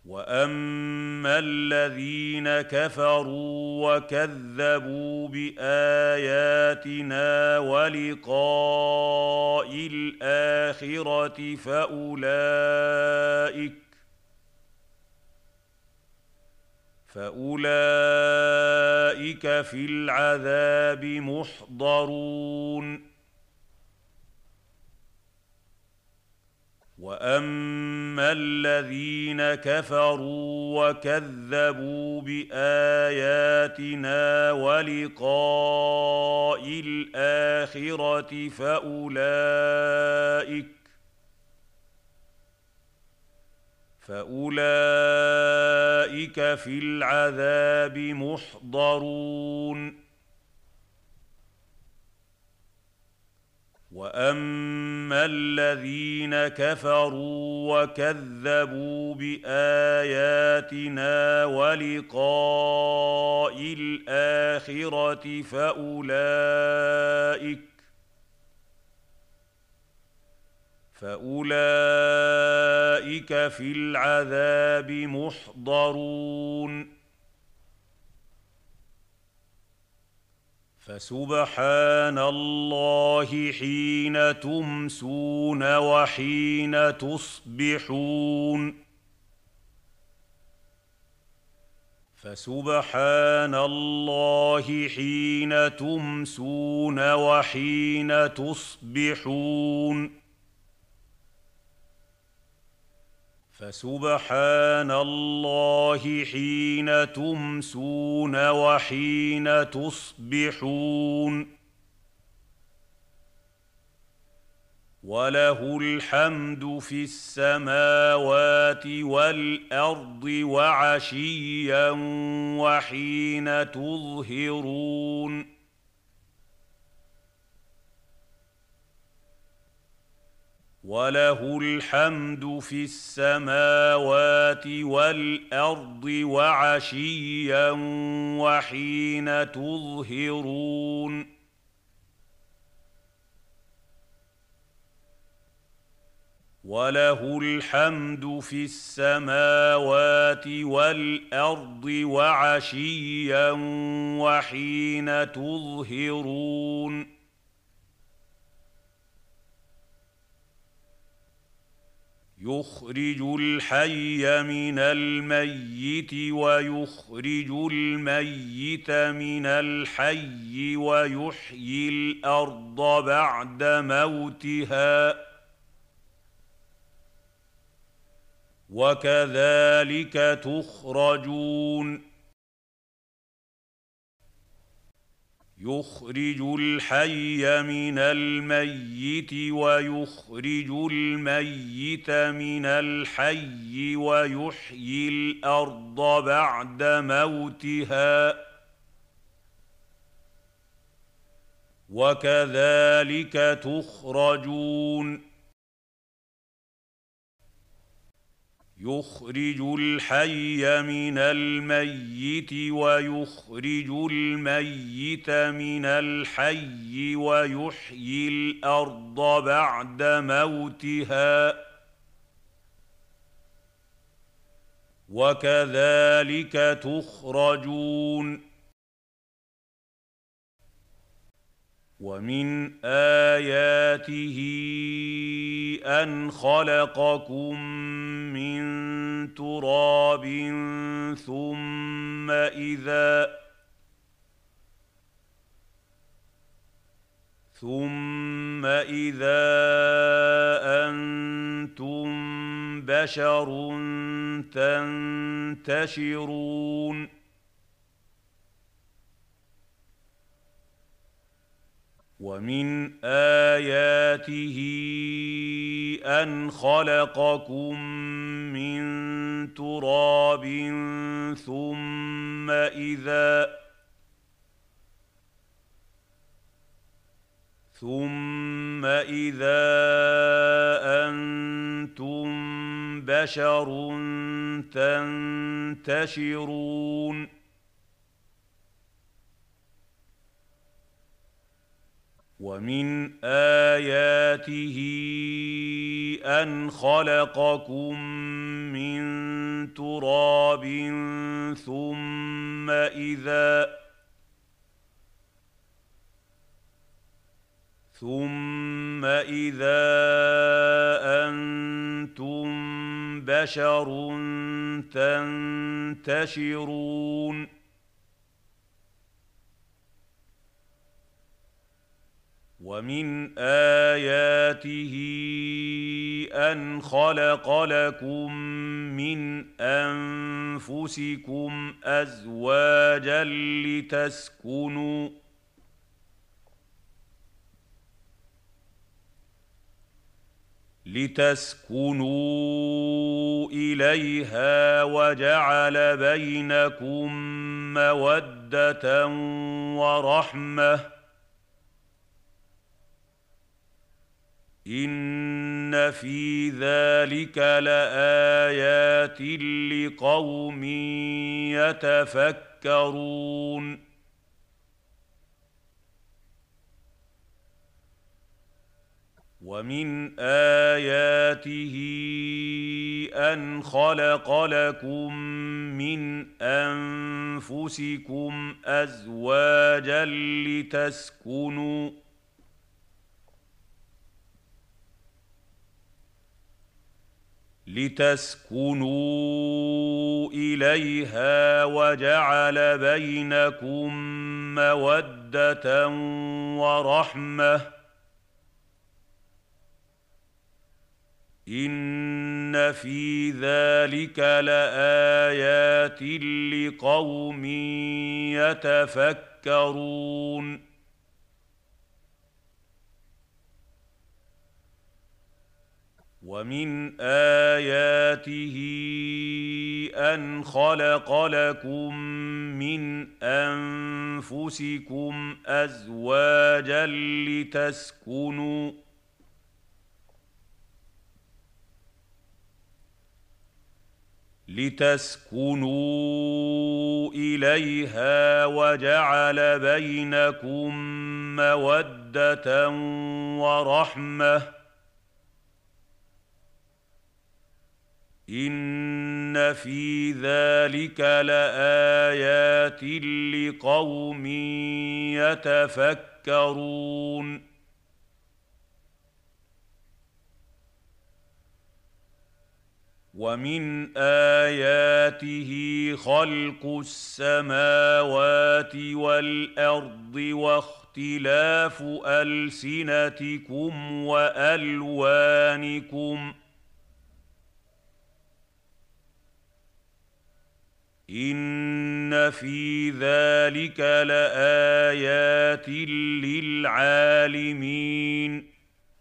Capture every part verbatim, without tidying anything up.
وَأَمَّا الَّذِينَ كَفَرُوا وَكَذَّبُوا بِآيَاتِنَا وَلِقَاءِ الْآخِرَةِ فَأُولَٰئِكَ فَأُولَٰئِكَ فِي الْعَذَابِ مُحْضَرُونَ وَأَمَّا الَّذِينَ كَفَرُوا وَكَذَّبُوا بِآيَاتِنَا وَلِقَاءِ الْآخِرَةِ فَأُولَٰئِكَ فَأُولَٰئِكَ فِي الْعَذَابِ مُحْضَرُونَ وَأَمَّا الَّذِينَ كَفَرُوا وَكَذَّبُوا بِآيَاتِنَا وَلِقَاءِ الْآخِرَةِ فَأُولَٰئِكَ فَأُولَٰئِكَ فِي الْعَذَابِ مُحْضَرُونَ فَسُبْحَانَ اللَّهِ حِينَ تُمْسُونَ وَحِينَ تُصْبِحُونَ فَسُبْحَانَ اللَّهِ حِينَ تُمْسُونَ وَحِينَ تُصْبِحُونَ فَسُبْحَانَ اللَّهِ حِينَ تُمْسُونَ وَحِينَ تُصْبِحُونَ وَلَهُ الْحَمْدُ فِي السَّمَاوَاتِ وَالْأَرْضِ وَعَشِيًّا وَحِينَ تُظْهِرُونَ وَلَهُ الْحَمْدُ فِي السَّمَاوَاتِ وَالْأَرْضِ وَعَشِيًّا وَحِينَ تُظْهِرُونَ وَلَهُ الْحَمْدُ فِي السَّمَاوَاتِ وَالْأَرْضِ وَعَشِيًّا وَحِينَ تُظْهِرُونَ يُخْرِجُ الْحَيَّ مِنَ الْمَيِّتِ وَيُخْرِجُ الْمَيِّتَ مِنَ الْحَيِّ وَيُحْيِي الْأَرْضَ بَعْدَ مَوْتِهَا ۚ وَكَذَٰلِكَ تُخْرَجُونَ يُخْرِجُ الْحَيَّ مِنَ الْمَيِّتِ وَيُخْرِجُ الْمَيِّتَ مِنَ الْحَيِّ وَيُحْيِي الْأَرْضَ بَعْدَ مَوْتِهَا ۚ وَكَذَٰلِكَ تُخْرَجُونَ يُخْرِجُ الْحَيَّ مِنَ الْمَيِّتِ وَيُخْرِجُ الْمَيِّتَ مِنَ الْحَيِّ وَيُحْيِي الْأَرْضَ بَعْدَ مَوْتِهَا ۚ وَكَذَٰلِكَ تُخْرَجُونَ وَمِنْ آيَاتِهِ أَنْ خَلَقَكُم مِّن تُرَابٍ ثُمَّ إِذَا ثُمَّ إِذَا أَنتُم بَشَرٌ تَنتَشِرُونَ وَمِنْ آيَاتِهِ أَنْ خَلَقَكُم مِّن تُرَابٍ ثُمَّ إِذَا ثُمَّ إِذَا أَنتُم بَشَرٌ تَنتَشِرُونَ وَمِنْ آيَاتِهِ أَنْ خَلَقَكُم مِّن تراب ثم إذا ثم إذا أنتم بشر تنتشرون ومن آياته أن خلق لكم من أنفسكم أزواجا لتسكنوا لتسكنوا إليها وجعل بينكم مودة ورحمة إن في ذلك لآيات لقوم يتفكرون ومن آياته أن خلق لكم من أنفسكم أزواجا لتسكنوا لتسكنوا إليها وجعل بينكم مودة ورحمة إن في ذلك لآيات لقوم يتفكرون ومن آياته أن خلق لكم من أنفسكم أزواجا لتسكنوا لتسكنوا إليها وجعل بينكم مودة ورحمة إن في ذلك لآيات لقوم يتفكرون ومن آياته خلق السماوات والأرض واختلاف ألسنتكم وألوانكم إن في ذلك لآيات للعالمين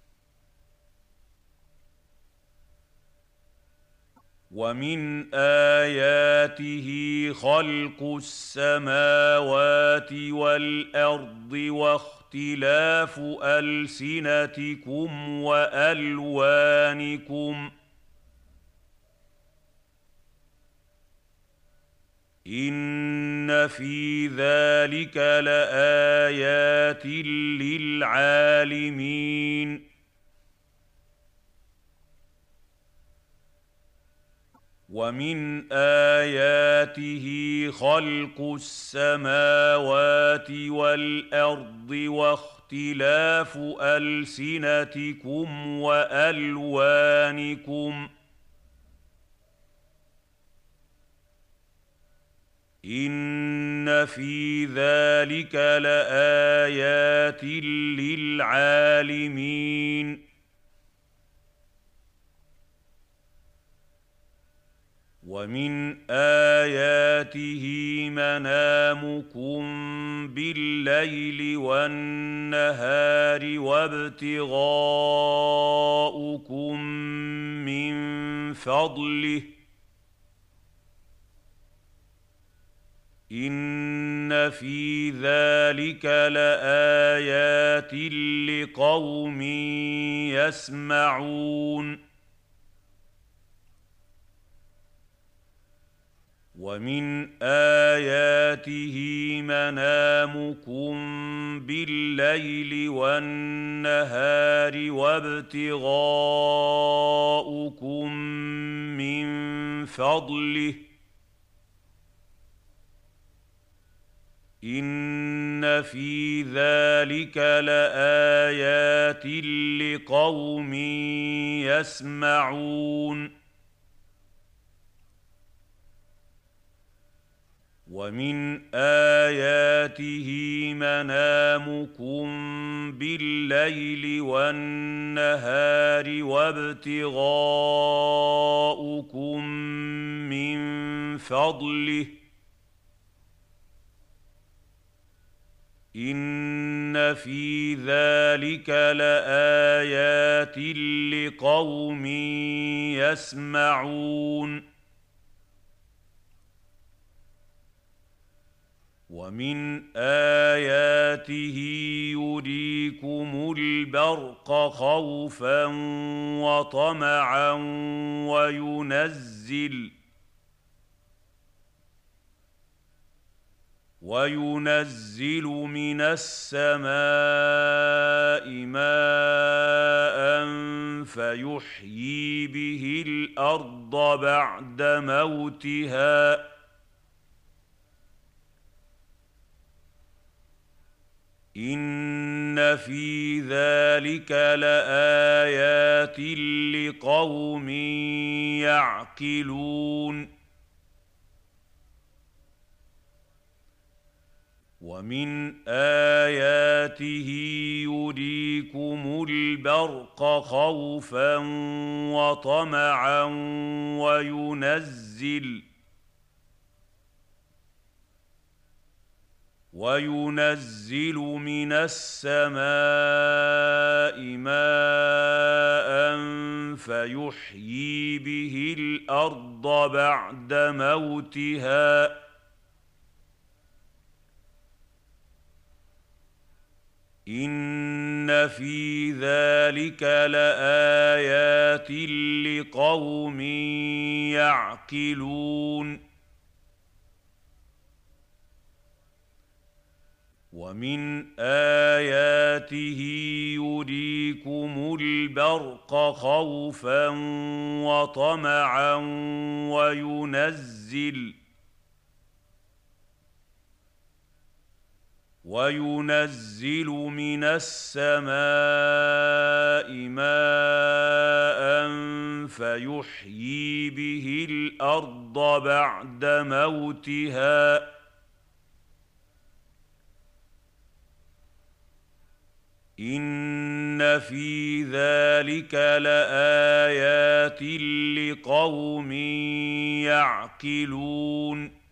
ومن آياته خلق السماوات والأرض واختلاف ألسنتكم وألوانكم إن في ذلك لآيات للعالمين ومن آياته خلق السماوات والأرض واختلاف ألسنتكم وألوانكم إن في ذلك لآيات للعالمين ومن آياته منامكم بالليل والنهار وابتغاؤكم من فضله إن في ذلك لآيات لقوم يسمعون ومن آياته منامكم بالليل والنهار وابتغاؤكم من فضله إن في ذلك لآيات لقوم يسمعون ومن آياته منامكم بالليل والنهار وابتغاؤكم من فضله إن في ذلك لآيات لقوم يسمعون ومن آياته يريكم البرق خوفا وطمعا وينزل وينزل من السماء ماء فيحيي به الأرض بعد موتها إن في ذلك لآيات لقوم يعقلون ومن آياته يريكم البرق خوفا وطمعا وينزل وينزل من السماء ماء فيحيي به الأرض بعد موتها إن في ذلك لآيات لقوم يعقلون ومن آياته يريكم البرق خوفا وطمعا وينزل وينزل من السماء ماء فيحيي به الأرض بعد موتها إن في ذلك لآيات لقوم يعقلون